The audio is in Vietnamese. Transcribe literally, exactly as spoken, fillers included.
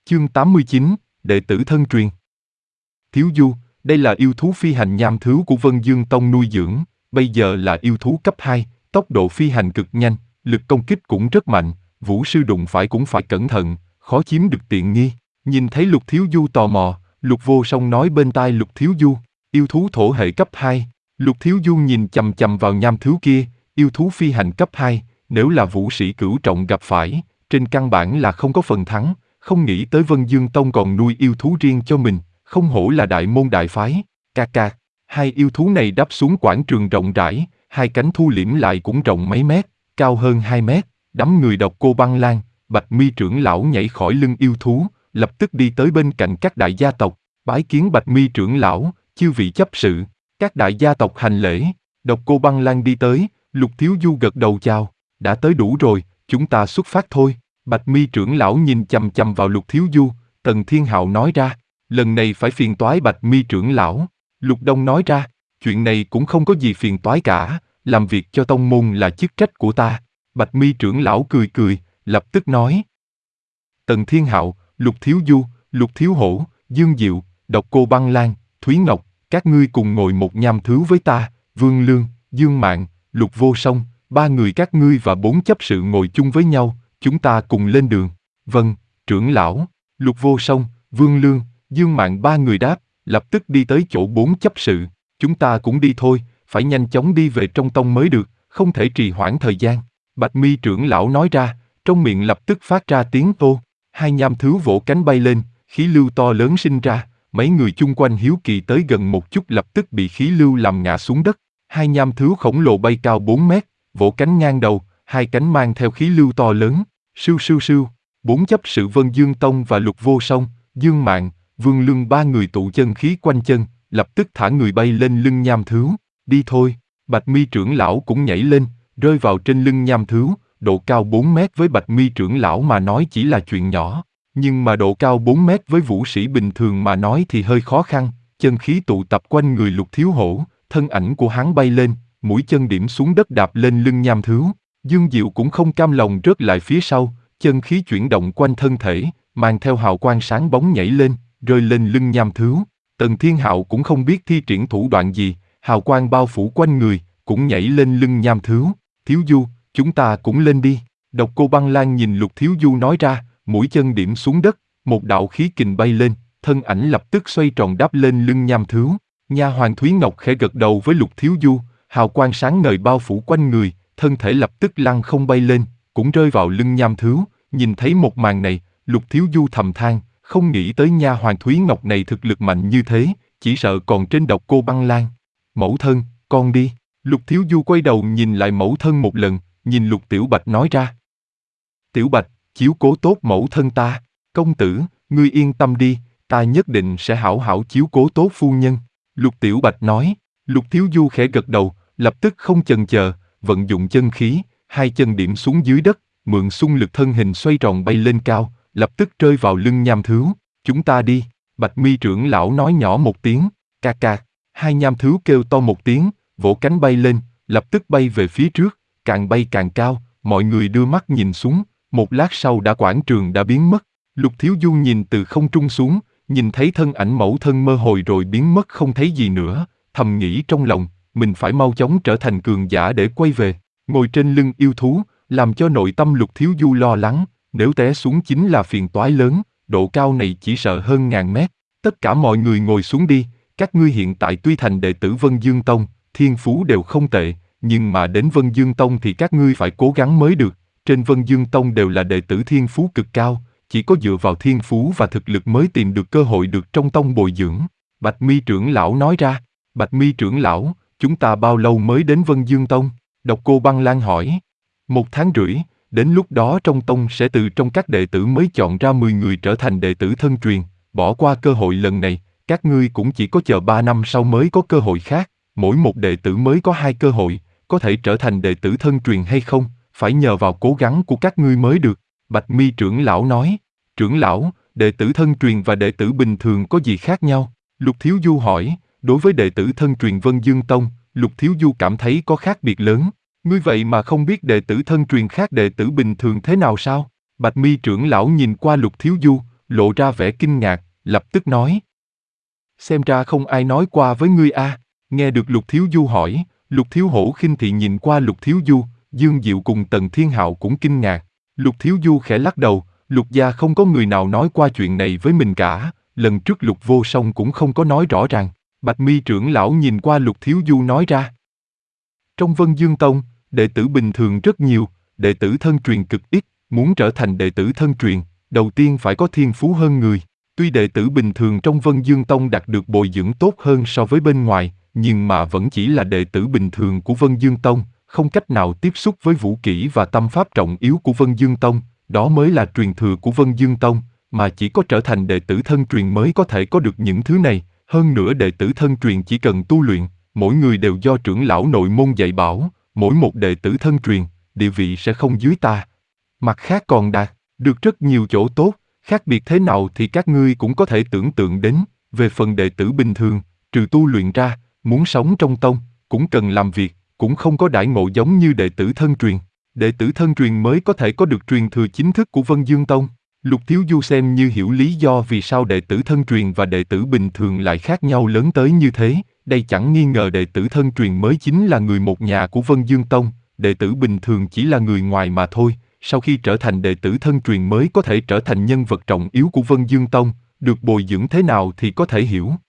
Chương tám mươi chín, đệ tử thân truyền. Thiếu Du, đây là yêu thú phi hành nham thứu của Vân Dương Tông nuôi dưỡng, bây giờ là yêu thú cấp hai, tốc độ phi hành cực nhanh, lực công kích cũng rất mạnh, vũ sư đụng phải cũng phải cẩn thận, khó chiếm được tiện nghi. Nhìn thấy Lục Thiếu Du tò mò, Lục Vô Song nói bên tai Lục Thiếu Du, yêu thú thổ hệ cấp hai. Lục Thiếu Du nhìn chằm chằm vào nham thứu kia, yêu thú phi hành cấp hai, nếu là vũ sĩ cửu trọng gặp phải, trên căn bản là không có phần thắng. Không nghĩ tới Vân Dương Tông còn nuôi yêu thú riêng cho mình, không hổ là đại môn đại phái. Ca ca, hai yêu thú này đáp xuống quảng trường rộng rãi, hai cánh thu liễm lại cũng rộng mấy mét, cao hơn hai mét, đám người Độc Cô Băng Lang, Bạch Mi trưởng lão nhảy khỏi lưng yêu thú, lập tức đi tới bên cạnh các đại gia tộc, bái kiến Bạch Mi trưởng lão, chư vị chấp sự. Các đại gia tộc hành lễ, Độc Cô Băng Lang đi tới, Lục Thiếu Du gật đầu chào, đã tới đủ rồi, chúng ta xuất phát thôi. Bạch Mi trưởng lão nhìn chằm chằm vào Lục Thiếu Du, Tần Thiên Hạo nói ra, lần này phải phiền toái Bạch Mi trưởng lão. Lục Đông nói ra, chuyện này cũng không có gì phiền toái cả, làm việc cho tông môn là chức trách của ta. Bạch Mi trưởng lão cười cười, lập tức nói. Tần Thiên Hạo, Lục Thiếu Du, Lục Thiếu Hổ, Dương Diệu, Độc Cô Băng Lang, Thúy Ngọc, các ngươi cùng ngồi một nham thứu với ta, Vương Lương, Dương Mạn, Lục Vô Song, ba người các ngươi và bốn chấp sự ngồi chung với nhau. Chúng ta cùng lên đường. Vâng, trưởng lão. Lục Vô Song, Vương Lương, Dương Mạn ba người đáp, lập tức đi tới chỗ bốn chấp sự. Chúng ta cũng đi thôi, phải nhanh chóng đi về trong tông mới được, không thể trì hoãn thời gian. Bạch Mi trưởng lão nói ra, trong miệng lập tức phát ra tiếng ô. Hai nham thứu vỗ cánh bay lên, khí lưu to lớn sinh ra, mấy người chung quanh hiếu kỳ tới gần một chút lập tức bị khí lưu làm ngã xuống đất. Hai nham thứu khổng lồ bay cao bốn mét, vỗ cánh ngang đầu, hai cánh mang theo khí lưu to lớn, sưu sưu sưu. Bốn chấp sự Vân Dương Tông và Lục Vô Song, Dương Mạn, Vương Lương ba người tụ chân khí quanh chân, lập tức thả người bay lên lưng nham thứu. Đi thôi. Bạch Mi trưởng lão cũng nhảy lên, rơi vào trên lưng nham thứu. Độ cao bốn mét với Bạch Mi trưởng lão mà nói chỉ là chuyện nhỏ, nhưng mà độ cao bốn mét với vũ sĩ bình thường mà nói thì hơi khó khăn. Chân khí tụ tập quanh người Lục Thiếu Hổ, thân ảnh của hắn bay lên, mũi chân điểm xuống đất đạp lên lưng nham thứu. Dương Diệu cũng không cam lòng rớt lại phía sau, chân khí chuyển động quanh thân thể, mang theo hào quang sáng bóng nhảy lên, rơi lên lưng nham thứu. Tần Thiên Hạo cũng không biết thi triển thủ đoạn gì, hào quang bao phủ quanh người, cũng nhảy lên lưng nham thứu. Thiếu Du, chúng ta cũng lên đi. Độc Cô Băng Lang nhìn Lục Thiếu Du nói ra, mũi chân điểm xuống đất, một đạo khí kình bay lên, thân ảnh lập tức xoay tròn đáp lên lưng nham thứu. Nha hoàn Thúy Ngọc khẽ gật đầu với Lục Thiếu Du, hào quang sáng ngời bao phủ quanh người, thân thể lập tức lăn không bay lên, cũng rơi vào lưng nham thứu. Nhìn thấy một màn này, Lục Thiếu Du thầm than, không nghĩ tới nha hoàn Thúy Ngọc này thực lực mạnh như thế, chỉ sợ còn trên Độc Cô Băng Lang. Mẫu thân, con đi. Lục Thiếu Du quay đầu nhìn lại mẫu thân một lần, nhìn Lục Tiểu Bạch nói ra. Tiểu Bạch, chiếu cố tốt mẫu thân ta. Công tử, ngươi yên tâm đi, ta nhất định sẽ hảo hảo chiếu cố tốt phu nhân. Lục Tiểu Bạch nói. Lục Thiếu Du khẽ gật đầu, lập tức không chần chờ, vận dụng chân khí, hai chân điểm xuống dưới đất, mượn xung lực thân hình xoay tròn bay lên cao, lập tức rơi vào lưng nham thứu. Chúng ta đi. Bạch Mi trưởng lão nói nhỏ một tiếng, ca ca. Hai nham thứu kêu to một tiếng, vỗ cánh bay lên, lập tức bay về phía trước, càng bay càng cao. Mọi người đưa mắt nhìn xuống, một lát sau đã quảng trường đã biến mất. Lục Thiếu Du nhìn từ không trung xuống, nhìn thấy thân ảnh mẫu thân mơ hồ rồi biến mất không thấy gì nữa, thầm nghĩ trong lòng, mình phải mau chóng trở thành cường giả để quay về. Ngồi trên lưng yêu thú, làm cho nội tâm Lục Thiếu Du lo lắng, nếu té xuống chính là phiền toái lớn, độ cao này chỉ sợ hơn ngàn mét. Tất cả mọi người ngồi xuống đi, các ngươi hiện tại tuy thành đệ tử Vân Dương Tông, thiên phú đều không tệ, nhưng mà đến Vân Dương Tông thì các ngươi phải cố gắng mới được. Trên Vân Dương Tông đều là đệ tử thiên phú cực cao, chỉ có dựa vào thiên phú và thực lực mới tìm được cơ hội được trong tông bồi dưỡng. Bạch Mi trưởng lão nói ra. Bạch Mi trưởng lão, chúng ta bao lâu mới đến Vân Dương Tông? Độc Cô Băng Lang hỏi. Một tháng rưỡi, đến lúc đó trong tông sẽ từ trong các đệ tử mới chọn ra mười người trở thành đệ tử thân truyền. Bỏ qua cơ hội lần này, các ngươi cũng chỉ có chờ ba năm sau mới có cơ hội khác. Mỗi một đệ tử mới có hai cơ hội, có thể trở thành đệ tử thân truyền hay không, phải nhờ vào cố gắng của các ngươi mới được. Bạch Mi trưởng lão nói. Trưởng lão, đệ tử thân truyền và đệ tử bình thường có gì khác nhau? Lục Thiếu Du hỏi. Đối với đệ tử thân truyền Vân Dương Tông, Lục Thiếu Du cảm thấy có khác biệt lớn. Ngươi vậy mà không biết đệ tử thân truyền khác đệ tử bình thường thế nào sao? Bạch Mi trưởng lão nhìn qua Lục Thiếu Du, lộ ra vẻ kinh ngạc, lập tức nói. Xem ra không ai nói qua với ngươi a. Nghe được Lục Thiếu Du hỏi, Lục Thiếu Hổ khinh thị nhìn qua Lục Thiếu Du, Dương Diệu cùng Tần Thiên Hạo cũng kinh ngạc. Lục Thiếu Du khẽ lắc đầu, Lục gia không có người nào nói qua chuyện này với mình cả, lần trước Lục Vô Song cũng không có nói rõ ràng. Bạch Mi trưởng lão nhìn qua Lục Thiếu Du nói ra. Trong Vân Dương Tông, đệ tử bình thường rất nhiều, đệ tử thân truyền cực ít, muốn trở thành đệ tử thân truyền, đầu tiên phải có thiên phú hơn người. Tuy đệ tử bình thường trong Vân Dương Tông đạt được bồi dưỡng tốt hơn so với bên ngoài, nhưng mà vẫn chỉ là đệ tử bình thường của Vân Dương Tông, không cách nào tiếp xúc với vũ kỹ và tâm pháp trọng yếu của Vân Dương Tông, đó mới là truyền thừa của Vân Dương Tông, mà chỉ có trở thành đệ tử thân truyền mới có thể có được những thứ này. Hơn nữa đệ tử thân truyền chỉ cần tu luyện, mỗi người đều do trưởng lão nội môn dạy bảo, mỗi một đệ tử thân truyền, địa vị sẽ không dưới ta. Mặt khác còn đạt được rất nhiều chỗ tốt, khác biệt thế nào thì các ngươi cũng có thể tưởng tượng đến. Về phần đệ tử bình thường, trừ tu luyện ra, muốn sống trong tông, cũng cần làm việc, cũng không có đãi ngộ giống như đệ tử thân truyền. Đệ tử thân truyền mới có thể có được truyền thừa chính thức của Vân Dương Tông. Lục Thiếu Du xem như hiểu lý do vì sao đệ tử thân truyền và đệ tử bình thường lại khác nhau lớn tới như thế. Đây chẳng nghi ngờ đệ tử thân truyền mới chính là người một nhà của Vân Dương Tông, đệ tử bình thường chỉ là người ngoài mà thôi. Sau khi trở thành đệ tử thân truyền mới có thể trở thành nhân vật trọng yếu của Vân Dương Tông, được bồi dưỡng thế nào thì có thể hiểu.